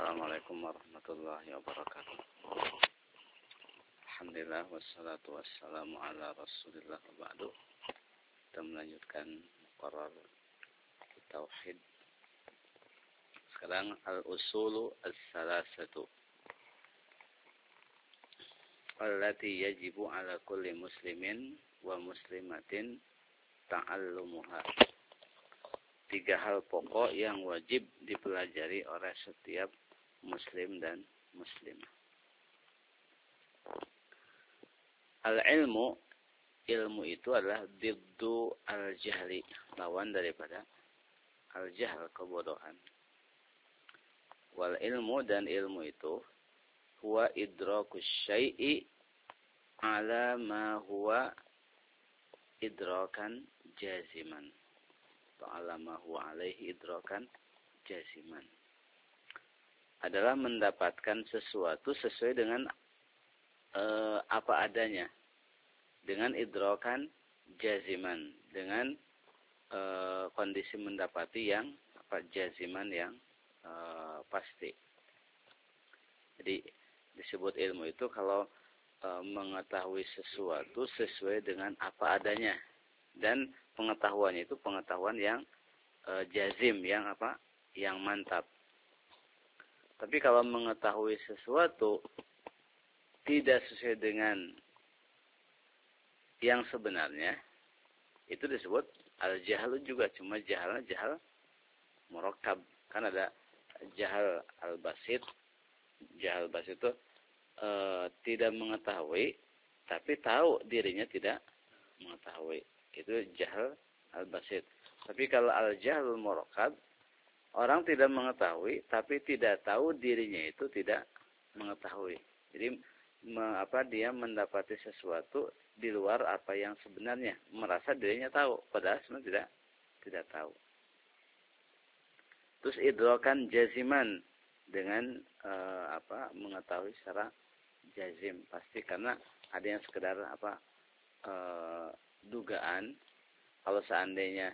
Assalamualaikum warahmatullahi wabarakatuh. Alhamdulillah wassalatu wassalamu ala Rasulillah wa ba'du. Kita melanjutkan muqarrar tauhid. Sekarang al-usulu as-salasatu allati yajibu ala kulli muslimin wa muslimatin ta'allumuha. 3 hal pokok yang wajib dipelajari oleh setiap muslim dan muslimah. Al-ilmu, ilmu itu adalah diddu al-jahli, lawan daripada al-jahl, kebodohan. Wal ilmu, dan ilmu itu huwa idrakus syai'i ala ma huwa idrakan jaziman. Ala ma huwa alaihi idrakan jaziman. Adalah mendapatkan sesuatu sesuai dengan apa adanya, dengan idrakan jaziman, dengan kondisi mendapati yang jaziman yang pasti. Jadi disebut ilmu itu kalau mengetahui sesuatu sesuai dengan apa adanya, dan pengetahuannya itu pengetahuan yang jazim, yang mantap. Tapi kalau mengetahui sesuatu tidak sesuai dengan yang sebenarnya, itu disebut al-jahlu juga. Cuma jahal murakkab. Kan ada jahal al-basit. Jahal basit itu tidak mengetahui, tapi tahu dirinya tidak mengetahui. Itu jahal al-basit. Tapi kalau al-jahlul murakkab, orang tidak mengetahui, tapi tidak tahu dirinya itu tidak mengetahui. Jadi dia mendapati sesuatu di luar apa yang sebenarnya, merasa dirinya tahu, padahal sebenarnya tidak tahu. Terus idrakan jaziman, dengan mengetahui secara jazim pasti, karena ada yang sekedar dugaan. Kalau seandainya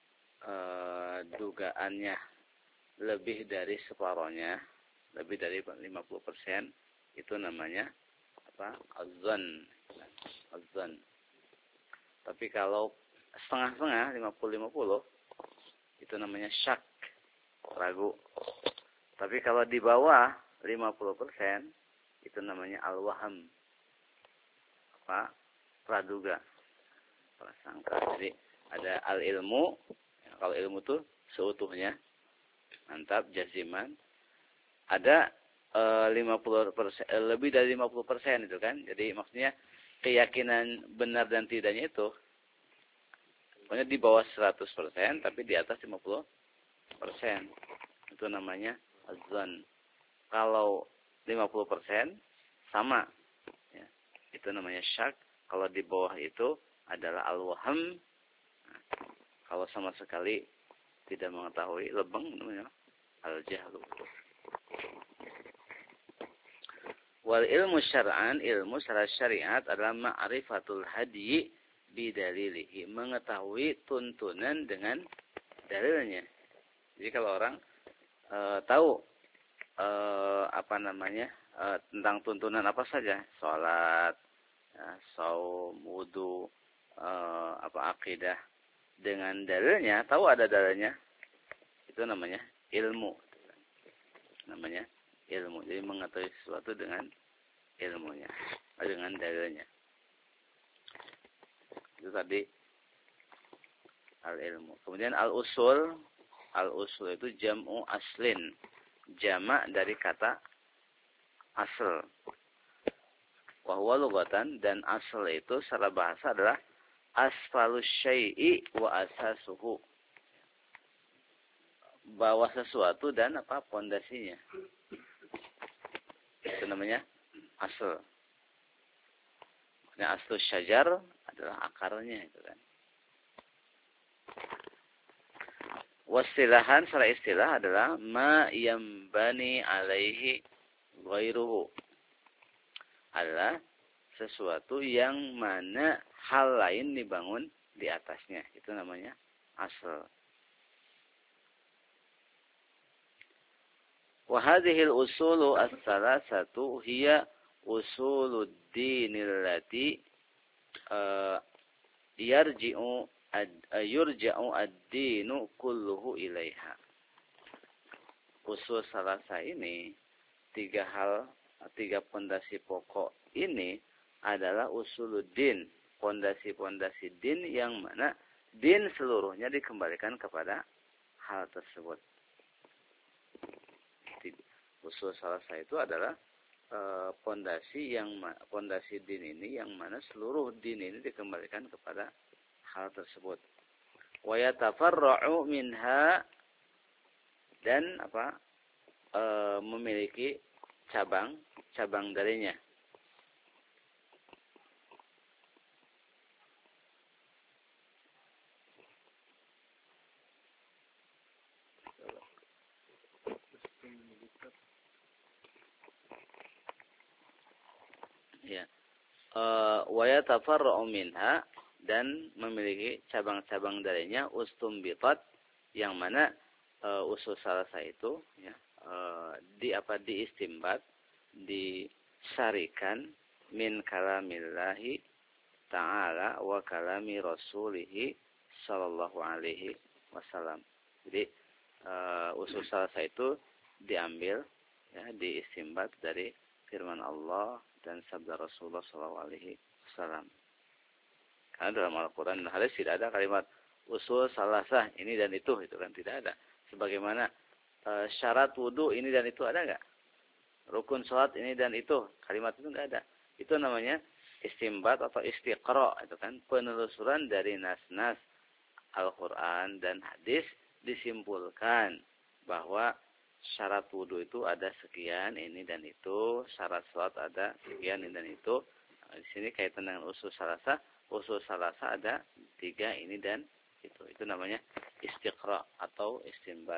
dugaannya lebih dari separohnya, lebih dari 50%, itu namanya az-zan. Tapi kalau setengah-setengah, 50-50, itu namanya syak, ragu. Tapi kalau di bawah 50%, itu namanya al-waham, praduga, prasangka. Jadi ada al-ilmu, kalau ilmu itu seutuhnya mantap, jaziman. Ada 50%, lebih dari 50% itu kan. Jadi maksudnya keyakinan benar dan tidaknya itu pokoknya di bawah 100%, tapi di atas 50%. Itu namanya az-zan. Kalau 50% sama, ya, itu namanya syak. Kalau di bawah itu adalah al-waham. Nah, kalau sama sekali tidak mengetahui, lebeng, namanya al-jahlu. Wal ilmu syar'an, ilmu secara syariat adalah ma'rifatul hadyi bidalilihi, mengetahui tuntunan dengan dalilnya. Jadi kalau orang tahu tentang tuntunan apa saja, salat, shaum, wudu, akidah, dengan dalilnya, tahu ada dalilnya, itu namanya ilmu. Namanya ilmu. Jadi mengetahui sesuatu dengan ilmunya, dengan dalilnya. Itu tadi al-ilmu. Kemudian al-usul. Al-usul itu jam'u aslin, jamak dari kata asal. Wa huwa lughatan, dan asal itu secara bahasa adalah asfalus syai'i wa asasuhu, bawah sesuatu dan pondasinya. Itu namanya asal. Nah, aslus syajar adalah akarnya, itu kan. Wasilahan, secara istilah adalah ma yambani alaihi ghairuhu, adalah sesuatu yang mana hal lain dibangun di atasnya. Itu namanya asal. Wa hadhil usulu as-salasatu hiya usuluddin allati yurja'u ad-dinu kulluhu ilaiha. Usul salasa ini, tiga pondasi pokok ini adalah usuluddin, pondasi-pondasi din yang mana din seluruhnya dikembalikan kepada hal tersebut. Usul salasa itu adalah pondasi din ini yang mana seluruh din ini dikembalikan kepada hal tersebut. Wa yatafarra'u minha, dan memiliki cabang darinya. Ya. Wa yatafarra'u minha, dan memiliki cabang-cabang darinya, ustumbitat, yang mana usul salasa itu ya, diistimbat, disyarikan min kalamillahi ta'ala wa kalami rasulihi sallallahu alaihi wasallam. Jadi usul salasa itu diambil ya, diistimbat dari firman Allah dan sabda Rasulullah sallallahu alaihi wasallam. Karena dalam Al-Quran dan hadis tidak ada kalimat usul salasah ini dan itu kan tidak ada. Sebagaimana syarat wudu ini dan itu ada enggak? Rukun salat ini dan itu, kalimat itu enggak ada. Itu namanya istimbat atau istiqra, itu kan penelusuran dari nas-nas Al-Quran dan hadis, disimpulkan bahwa syarat wudu itu ada sekian ini dan itu, syarat salat ada sekian ini dan itu. Nah, di sini kaitan dengan usul salasah. Usul salasa ada 3 ini dan itu. Itu namanya istiqra atau istinbat.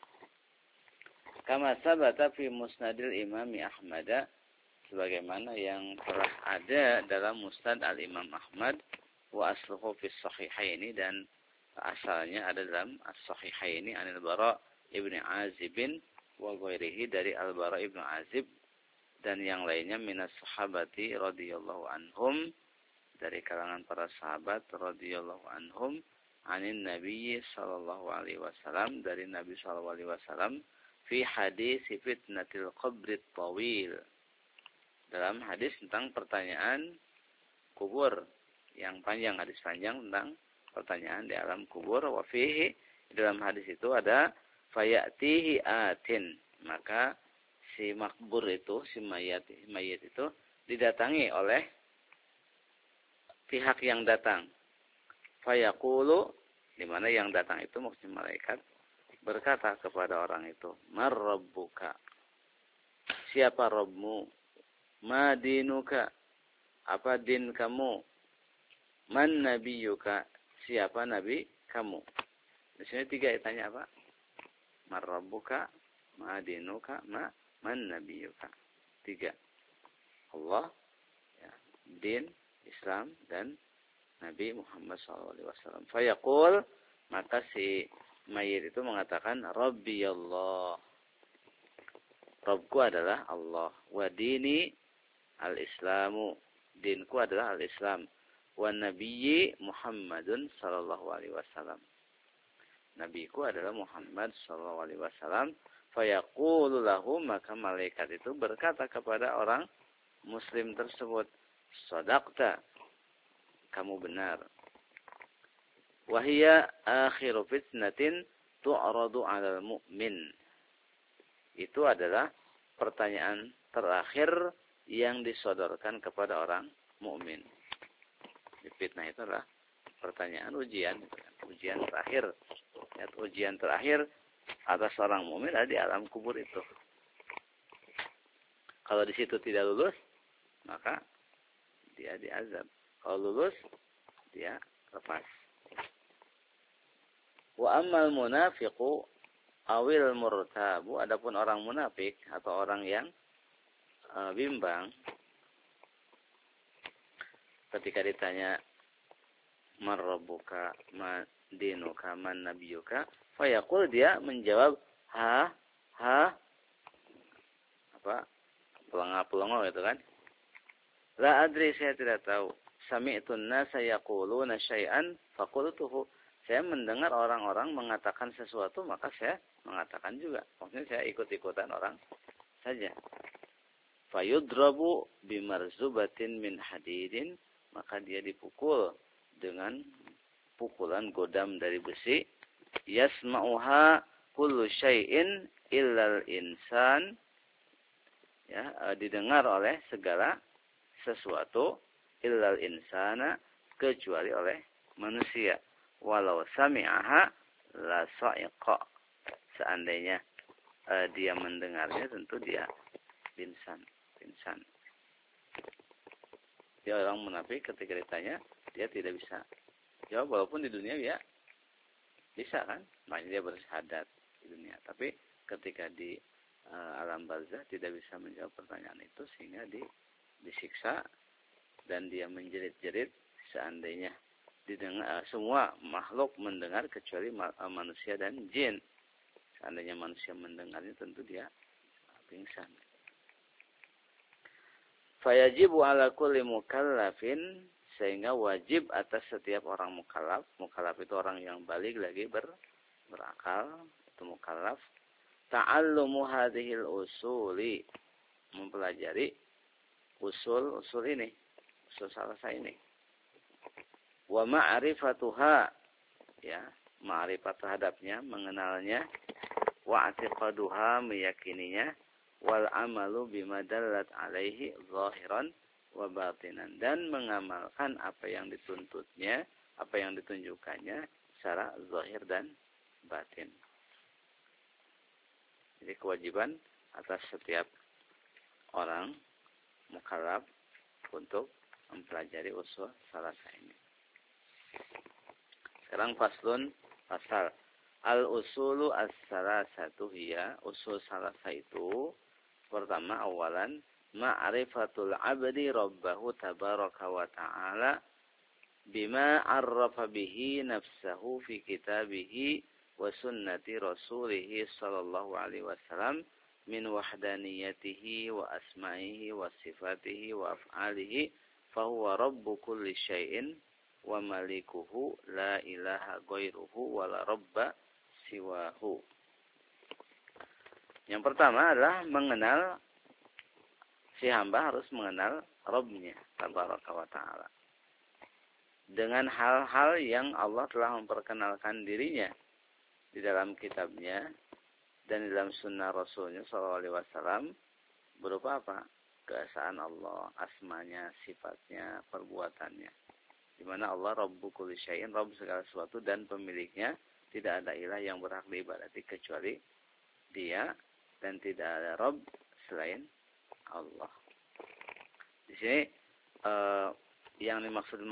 Kama sabata fi musnadil imami Ahmad, sebagaimana yang telah ada dalam musnad al-Imam Ahmad, wa asluhu fi sahihaini, dan asalnya ada dalam as-sahihaini anil Bara ibni Azib wa ghairihi, dari al-Bara ibnu Azib dan yang lainnya, minas sahabati radhiyallahu anhum, dari kalangan para sahabat radhiyallahu anhum, anin Nabi sallallahu alaihi wasallam, dari Nabi sallallahu alaihi wasallam, fi hadis fitnatil qabrit tawil, dalam hadis tentang pertanyaan kubur yang panjang, hadis panjang tentang pertanyaan di alam kubur. Wa fihi, dalam hadis itu ada fayatihi atin, maka si makbur itu, si mayat itu didatangi oleh pihak yang datang. Fayaqulu, di mana yang datang itu maksudnya malaikat, berkata kepada orang itu, "Mar rabbuka?" Siapa Rabbmu? "Ma dinuka?" Apa din kamu? "Man nabiyuka?" Siapa nabi kamu? Di sini 3 tanya apa? Mar rabbuka, ma dinuka, man nabiyuka. 3. Allah, ya, din, Islam, dan Nabi Muhammad SAW. Fayaqul, maka si mayit itu mengatakan, Rabbi Allah, Rabbku adalah Allah. Wa dini al-Islamu, dinku adalah al-Islam. Wa nabiyyi Muhammadun sallallahu alaihi wasallam, nabiku adalah Muhammad sallallahu alaihi wasallam. Fayaqulu lahu, maka malaikat itu berkata kepada orang muslim tersebut, Shadaqta, kamu benar. Wahia akhiru fitnatin tu'radu 'alal mu'min. Itu adalah pertanyaan terakhir yang disodorkan kepada orang mukmin. Fitnah itu adalah pertanyaan ujian, ujian terakhir. Ya, ujian terakhir atas orang mukmin ada di alam kubur itu. Kalau di situ tidak lulus, maka dia diazab. Kalau lulus, dia lepas. Wa ammal munafiqu awil murtabu, adapun orang munafik atau orang yang bimbang, ketika ditanya man rabbuka, man dinuka, man nabiyuka, fayaqul, dia menjawab ha pelongo gitu kan. La adri, saya tidak tahu. Sami'tun nasa yaquluna syai'an faqultuhu. Saya mendengar orang-orang mengatakan sesuatu, maka saya mengatakan juga. Maksudnya saya ikut-ikutan orang saja. Fayudrabu bimarzubatin min hadidin, maka dia dipukul dengan pukulan godam dari besi. Yasma'uha kullu syai'in illal insan. Ya, didengar oleh segala sesuatu illal insana, kecuali oleh manusia. Walau sami'aha la sa'iqa. Seandainya dia mendengarnya, tentu dia pingsan. Dia orang munafik ketika ditanya, dia tidak bisa jawab, walaupun di dunia dia bisa kan, makanya dia bersyahadat di dunia. Tapi ketika di alam barzah tidak bisa menjawab pertanyaan itu, sehingga disiksa dan dia menjerit-jerit. Seandainya didengar, semua makhluk mendengar kecuali manusia dan jin. Seandainya manusia mendengarnya, tentu dia pingsan. Fayajibu ala kulli mukallafin, sehingga wajib atas setiap orang mukallaf. Mukallaf itu orang yang balik lagi berakal, itu mukallaf. Ta'allumu hadhil usuli, mempelajari usul ini, usul salasa ini. Wa ma'rifatuha, ya, ma'rifat terhadapnya, mengenalnya. Wa i'tiqaduha, meyakininya. Wal amalu bima dallat alaihi zahiran wa batinan, dan mengamalkan apa yang dituntutnya, apa yang ditunjukkannya secara zahir dan batin. Jadi kewajiban atas setiap orang mukallaf untuk mempelajari usul salasa ini. Sekarang pasal al-usulu as-salasatu hiya, usul salasa itu pertama, awalan ma'rifatul abdi rabbahu tabaraka wa ta'ala bima arrafa bihi nafsahu fi kitabihi wa sunnati rasulih sallallahu alaihi wasallam min wahdaniyatihi wa asma'ihi wa sifatihi wa af'alihi fahuwa rabbu kulli syai'in wa malikuhu la ilaha ghairuhu wa la rabba siwahu. Yang pertama adalah mengenal, si hamba harus mengenal Rabbnya tabaraka wa ta'ala dengan hal-hal yang Allah telah memperkenalkan dirinya di dalam kitabnya dan di dalam sunnah Rasulnya sallallahu alaihi wasallam, berupa apa? Keesaan Allah, asmanya, sifatnya, perbuatannya. Di mana Allah Rabbu kulli syai'in, Rabb segala sesuatu, dan pemiliknya tidak ada ilah yang berhak diibadati kecuali Dia, dan tidak ada Rabb selain Allah. Di sini yang dimaksud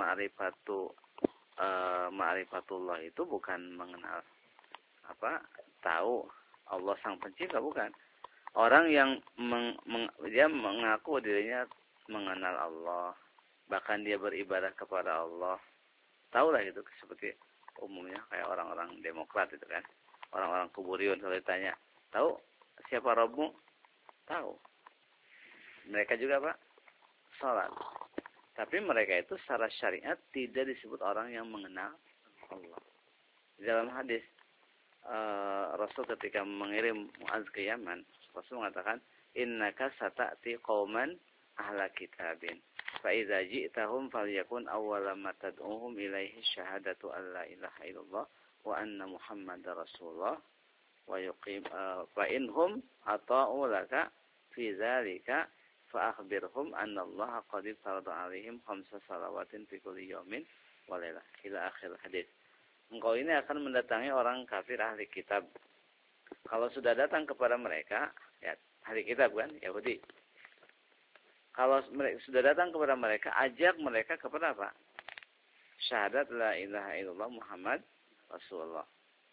ma'rifatullah itu bukan mengenal tahu Allah sang pencipta, bukan. Orang yang dia mengaku dirinya mengenal Allah, bahkan dia beribadah kepada Allah, tahulah itu, seperti umumnya kayak orang-orang Demokrat itu kan, orang-orang Kuburiun kalau ditanya, tahu siapa Rabbmu? Tahu. Mereka juga sholat. Tapi mereka itu secara syariat tidak disebut orang yang mengenal Allah. Di dalam hadis Rasul ketika mengirim Mu'adz ke Yaman, Rasul mengatakan, innaka sata'ti qauman ahla kitabin fa idza ji'tahum falyakun awwala ma tad'uhum ilaihi syahadatu alla ilaha illallah wa anna muhammadar rasulullah wa yuqim fa inhum ata'u laka fi dzalika fa akhbirhum anna allaha qad farada alaihim khamsa salawatin fi kulli yawmin wa lailah ila akhir hadis. Engkau ini akan mendatangi orang kafir ahli kitab. Kalau sudah datang kepada mereka, ya ahli kitab kan, Yahudi. Kalau mereka sudah datang kepada mereka, ajak mereka kepada apa? Syahadat la ilaha illallah Muhammad Rasulullah.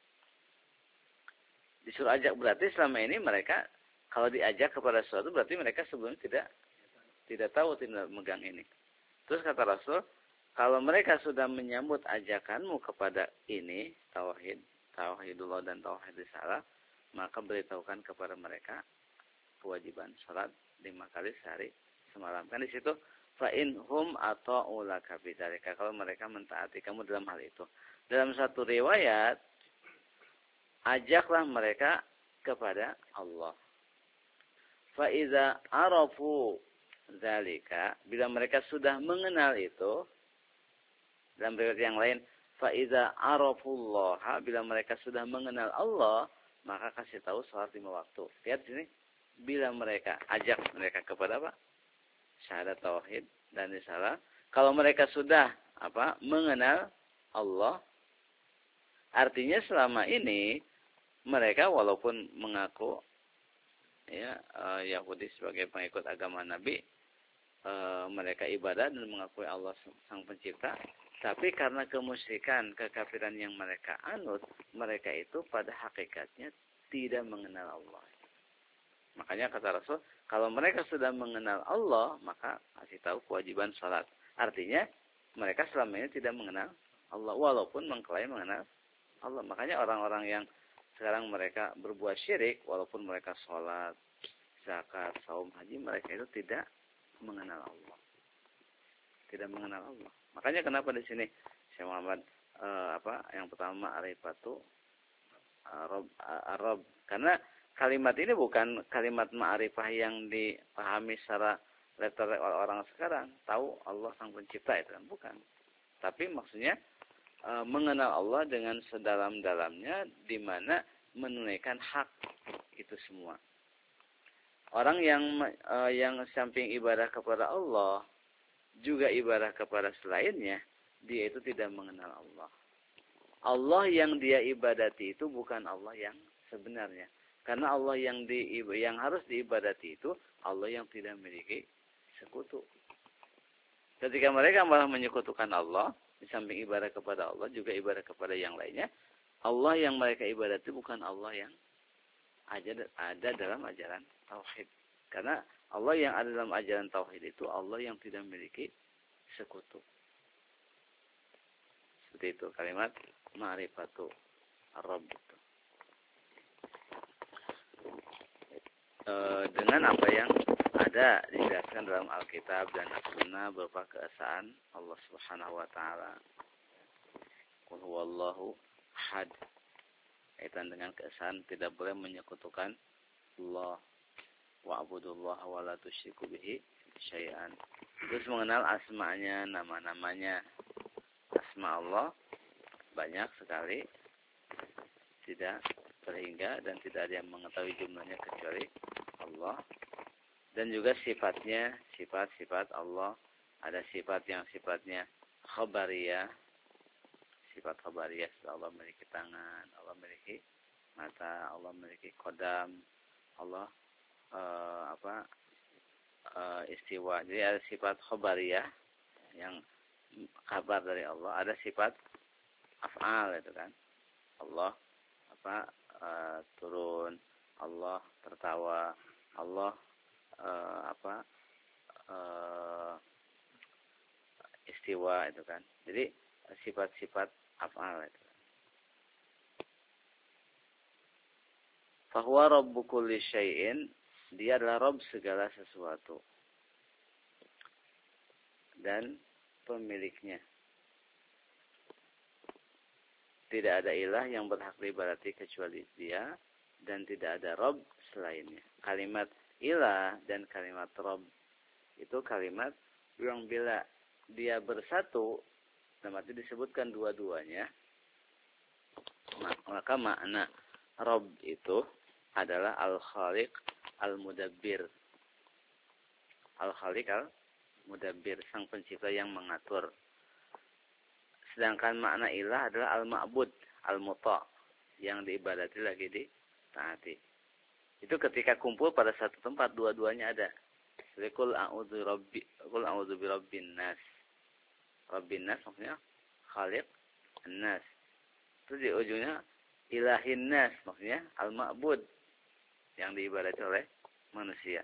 Disuruh ajak, berarti selama ini mereka kalau diajak kepada sesuatu, berarti mereka sebelumnya tidak tahu, tidak memegang ini. Terus kata Rasul, kalau mereka sudah menyambut ajakanmu kepada ini, tauhidullah dan tauhid risalah, maka beritahukan kepada mereka kewajiban salat 5 kali sehari semalam. Kan di situ fa in hum ata'u laka bidzalika, kalau mereka mentaati kamu dalam hal itu. Dalam satu riwayat, ajaklah mereka kepada Allah. Fa iza arafu dzalika, bila mereka sudah mengenal itu. Dalam riwayat yang lain, fa iza arafullaha, bila mereka sudah mengenal Allah, maka kasih tahu salat 5 waktu. Lihat sini, bila mereka ajak mereka kepada apa? Syahadat tauhid dan risalah. Kalau mereka sudah mengenal Allah, artinya selama ini mereka walaupun mengaku Yahudi sebagai pengikut agama Nabi, mereka ibadah dan mengakui Allah Sang Pencipta, tapi karena kemusyrikan, kekafiran yang mereka anut, mereka itu pada hakikatnya tidak mengenal Allah. Makanya kata Rasul, kalau mereka sudah mengenal Allah, maka kasih tahu kewajiban salat. Artinya mereka selama ini tidak mengenal Allah, walaupun mengklaim mengenal Allah. Makanya orang-orang yang sekarang mereka berbuat syirik, walaupun mereka sholat, zakat, saum, haji, mereka itu tidak mengenal Allah. Tidak mengenal Allah. Makanya kenapa di sini Syekh Muhammad yang pertama ma'rifatu Rabb. Karena kalimat ini bukan kalimat ma'rifah yang dipahami secara letter oleh orang sekarang. Tahu Allah Sang Pencipta itu kan bukan. Tapi maksudnya mengenal Allah dengan sedalam-dalamnya, di mana menunaikan hak itu semua. Orang yang samping ibadah kepada Allah juga ibadah kepada selainnya, dia itu tidak mengenal Allah. Allah yang dia ibadati itu bukan Allah yang sebenarnya. Karena Allah yang harus diibadati itu Allah yang tidak memiliki sekutu. Ketika mereka malah menyekutukan Allah, di samping ibadah kepada Allah juga ibadah kepada yang lainnya, Allah yang mereka ibadati bukan Allah yang ada dalam ajaran tauhid. Karena Allah yang ada dalam ajaran tauhid itu Allah yang tidak memiliki sekutu. Seperti itu kalimat ma'rifatu Rabb itu. Dengan apa yang ada dijelaskan dalam Alkitab dan As-Sunnah berupa keesaan Allah Subhanahu wa taala. Qul huwallahu ahad. Kaitan dengan keesaan, tidak boleh menyekutukan Allah. Wa'budullaha wa la tusyriku bihi syai'an. Terus mengenal asma'nya, nama-namanya. Asma Allah banyak sekali, tidak terhingga dan tidak ada yang mengetahui jumlahnya kecuali Allah. Dan juga sifatnya, sifat-sifat Allah. Ada sifat yang sifatnya khabariyah. Sifat khabariyah, Allah memiliki tangan, Allah memiliki mata, Allah memiliki qadam, Allah istiwa. Jadi ada sifat khabariyah yang kabar dari Allah, ada sifat af'al itu kan. Allah turun, Allah tertawa, Allah istiwa itu kan. Jadi sifat-sifat af'al itu. Fahuwa rabbu kulli syai'in, dia adalah Rabb segala sesuatu dan pemiliknya. Tidak ada ilah yang berhak diibadati kecuali dia, dan tidak ada Rabb selainnya. Kalimat ilah dan kalimat Rabb itu kalimat yang bila dia bersatu, berarti disebutkan dua-duanya, maka makna Rabb itu adalah Al-Khaliq Al-Mudabbir. Al-Khaliq Al-Mudabbir, sang pencipta yang mengatur. Sedangkan makna ilah adalah Al-Ma'bud, Al-Muta', yang diibadati lagi ditaati. Itu ketika kumpul pada satu tempat, dua-duanya ada. Qul a'udzu birabbin nas. Rabbin nas maksudnya Khaliq an-nas. Terus di ujungnya ilahin nas, maksudnya al-ma'bud, yang diibadati oleh manusia.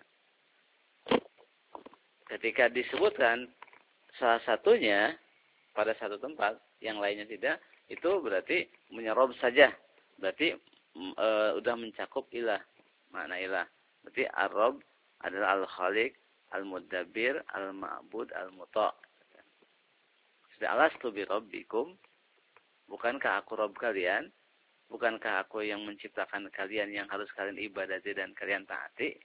Ketika disebutkan salah satunya pada satu tempat, yang lainnya tidak, itu berarti menyerob saja. Berarti udah mencakup ilah, makna ilah. Berarti Ar-Rabb adalah Al-Khaliq, Al-Mudabbir, Al-Ma'bud, Al-Muta'. Sudah alastu bi rabbikum, bukankah aku Rabb kalian? Bukankah aku yang menciptakan kalian yang harus kalian ibadati dan kalian taati?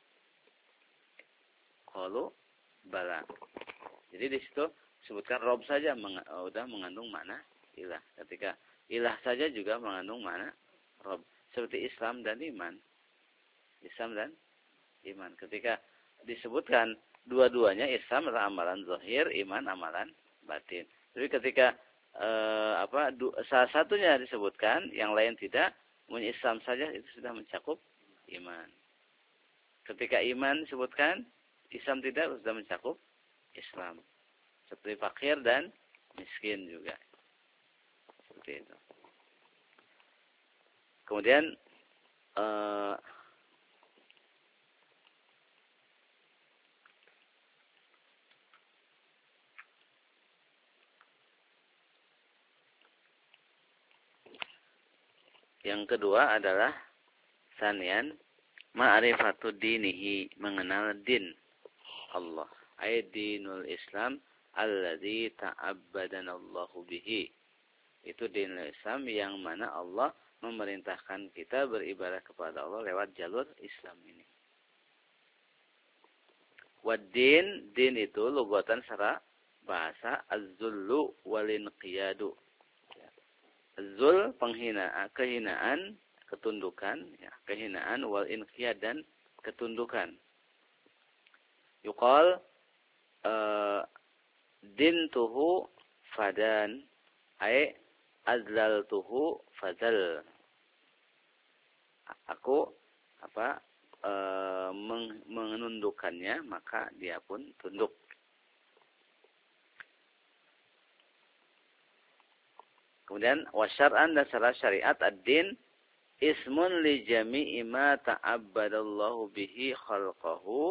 Qalu bala. Jadi di situ sebutkan Rabb saja sudah mengandung makna ilah. Ketika ilah saja juga mengandung makna Rabb. Seperti Islam dan iman. Islam dan iman. Ketika disebutkan dua-duanya, Islam adalah amalan zahir, iman amalan batin. Tapi ketika salah satunya disebutkan, yang lain tidak, Islam saja itu sudah mencakup iman. Ketika iman disebutkan, Islam tidak, sudah mencakup Islam. Seperti fakir dan miskin juga. Seperti itu. Kemudian yang kedua adalah sanian ma'rifatu dinihi, mengenal din Allah. Dinul Islam alladzi ta'abbadana Allahu bihi. Itu dinul Islam yang mana Allah memerintahkan kita beribadah kepada Allah lewat jalur Islam ini. Wad-din, din itu lugatan secara bahasa az-zullu wal-inqiyadu. Az-zul penghinaan, kehinaan, ketundukan, ya, kehinaan wal-inqiyad dan ketundukan. Yuqal dintuhu fadan ay azlaltuhu fadal. Aku menundukkannya maka dia pun tunduk. Kemudian wasyar'an dan secara syariat ad-din ismun li jami'i ma ta'abbadallahu bihi khalqahu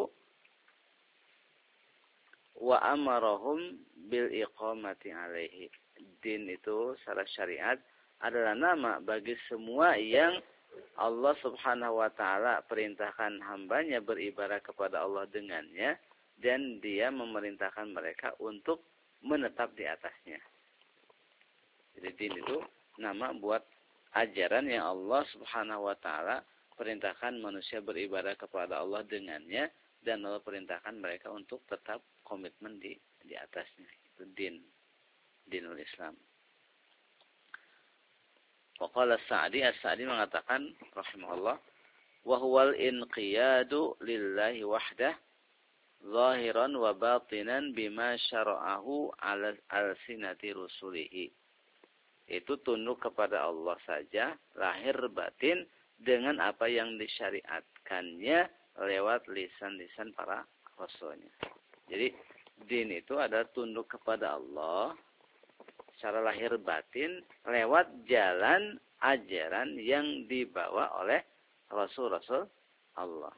wa amarahum bil iqamati alaihi. Din itu secara syariat adalah nama bagi semua yang Allah Subhanahu wa taala perintahkan hambanya beribadah kepada Allah dengannya, dan dia memerintahkan mereka untuk menetap di atasnya. Jadi din itu nama buat ajaran yang Allah Subhanahu wa taala perintahkan manusia beribadah kepada Allah dengannya, dan Allah perintahkan mereka untuk tetap komitmen di atasnya. Itu din, dinul Islam. Waqala As-Sa'di mengatakan rahimahullah, wa huwal inqiyadu lillahi wahdah zahiran wa batinan bima syara'ahu ala alsinati rusulihi. Itu tunduk kepada Allah saja, lahir batin, dengan apa yang disyariatkannya lewat lisan-lisan para rasulnya. Jadi din itu adalah tunduk kepada Allah secara lahir batin lewat jalan ajaran yang dibawa oleh Rasul-Rasul Allah.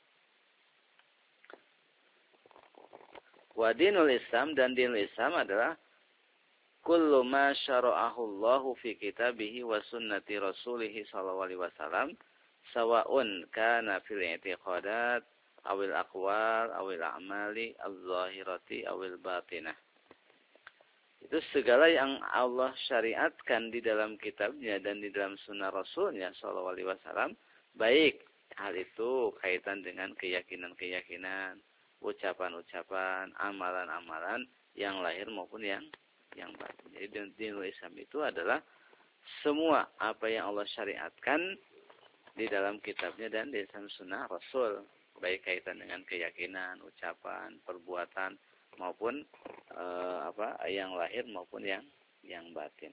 Wa dinul Islam, dan dinul Islam adalah kullu ma syara'ahu Allahu fi kitabihi wa sunnati rasulih sallallahu alaihi wasallam sawa'un kana fil i'tiqadat awil aqwal awil a'mali az-zahirati awil batinah. Itu segala yang Allah syariatkan di dalam kitabnya dan di dalam sunnah Rasulnya sallallahu alaihi wasallam, baik hal itu kaitan dengan keyakinan-keyakinan, ucapan-ucapan, amalan-amalan yang lahir maupun yang batin. Jadi dinul Islam itu adalah semua apa yang Allah syariatkan di dalam kitabnya dan di dalam sunnah Rasul, baik kaitan dengan keyakinan, ucapan, perbuatan, maupun yang lahir maupun yang batin.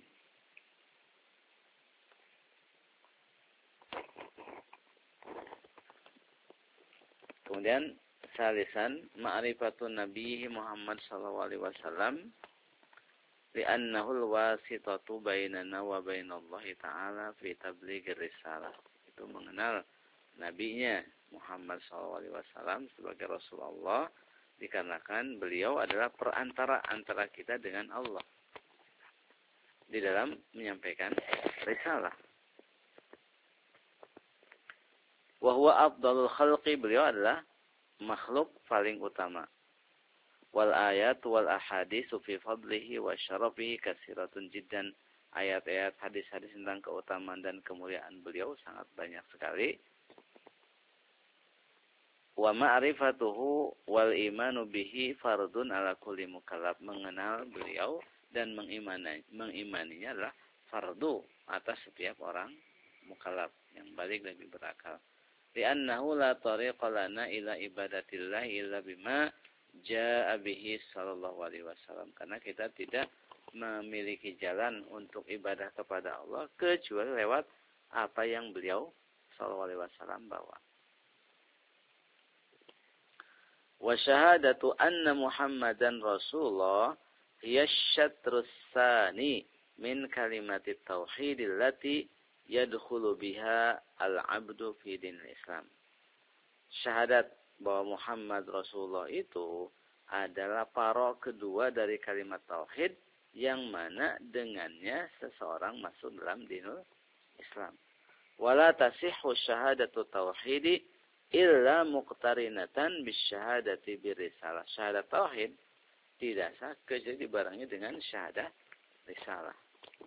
Kemudian salisan ma'rifatun Nabi Muhammad sallallahu alaihi wasallam li'annahu al-wasitatu bainana wa bainallahi ta'ala fi tablighir risalah. Itu mengenal nabinya Muhammad sallallahu alaihi wasallam sebagai Rasulullah dikarenakan beliau adalah perantara antara kita dengan Allah di dalam menyampaikan risalah. Wa huwa afdalul khalqi, beliau adalah makhluk paling utama. Wal ayat wal ahaditsu fi fadlihi wa syarafihi katsiratun jiddan. Ayat-ayat hadis-hadis tentang keutamaan dan kemuliaan beliau sangat banyak sekali. Wa ma'rifatuhu wal imanu bihi fardun ala kulli mukallaf. Mengenal beliau dan mengimaninya adalah fardu atas setiap orang mukallaf yang baligh dan berakal. Li'annahu la tariqa lana ila ibadatillah illa bima jaa'a bihi sallallahu alaihi wasallam. Karena kita tidak memiliki jalan untuk ibadah kepada Allah kecuali lewat apa yang beliau sallallahu alaihi wasallam bawa. Wa syahadatu anna Muhammadan Rasulullah hiya asy-syatrus tsani min kalimatit tauhid allati yadkhulu biha al-'abdu fi dinil Islam. Syahadat bahwa Muhammad Rasulullah itu adalah paro kedua dari kalimat tauhid yang mana dengannya seseorang masuk dalam dinul Islam. Wala tasihhu syahadatu tauhidi illa muqtarinatan bisyahadati birrisalah. Syahadat tauhid tidak sah kecuali dibarengi dengan syahadat risalah.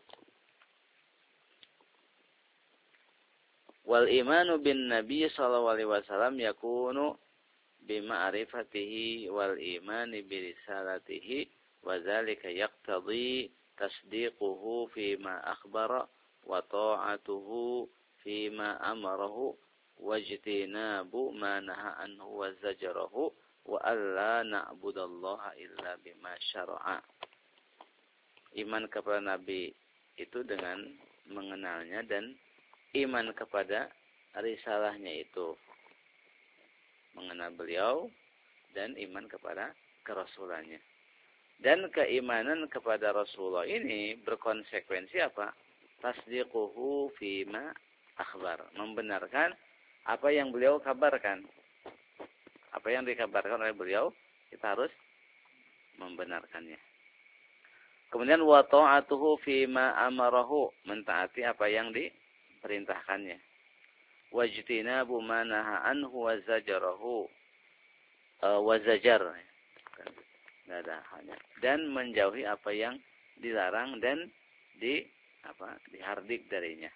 Wal imanu bin nabi sallallahu alaihi wasallam yakunu bima'rifatihi wal imani birisalatihi wa dzalika yaqtadi tasdiquhu fima akhbara wa ta'atuhu fima amarahu wajtinabu ma naha anhu wa zajarahu wa alla na'budallaha illa bima syara'a. Iman kepada nabi itu dengan mengenalnya, dan iman kepada risalahnya itu mengenal beliau, dan iman kepada kerasulannya. Dan keimanan kepada Rasulullah ini berkonsekuensi apa? Tasdiquhu fima akhbar. Membenarkan apa yang beliau kabarkan. Apa yang dikabarkan oleh beliau, kita harus membenarkannya. Kemudian wa ta'atuhu fima amarahu. Mentaati apa yang diperintahkannya. Wajtinabu ma naha anhu wa zajarahu. Wa zajar. Tidak ada hanya. Dan menjauhi apa yang dilarang dan dihardik darinya.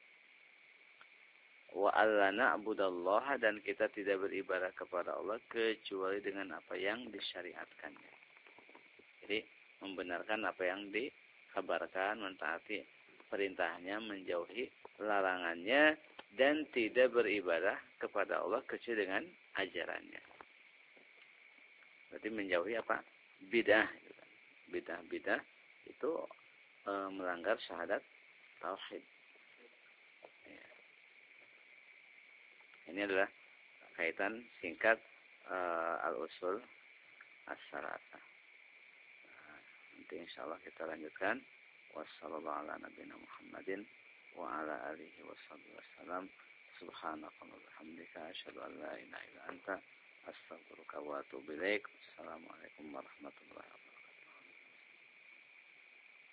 Wa alla na'budallaha, dan kita tidak beribadah kepada Allah kecuali dengan apa yang disyariatkannya. Jadi membenarkan apa yang dikabarkan, mentaati perintahnya, menjauhi larangannya, dan tidak beribadah kepada Allah kecuali dengan ajarannya. Berarti menjauhi apa? Bidah. Bidah itu melanggar syahadat tauhid. Ya. Ini adalah kaitan singkat al-usul as-salasah. Nanti insyaallah kita lanjutkan. Wassallallahu ala nabiyina Muhammadin wa ala alihi wasallam. Subhanakallahumma wa bihamdika asyhadu an la ilaha illa anta astaghfiruka wa atubu ilaik. Assalamualaikum warahmatullahi wabarakatuh.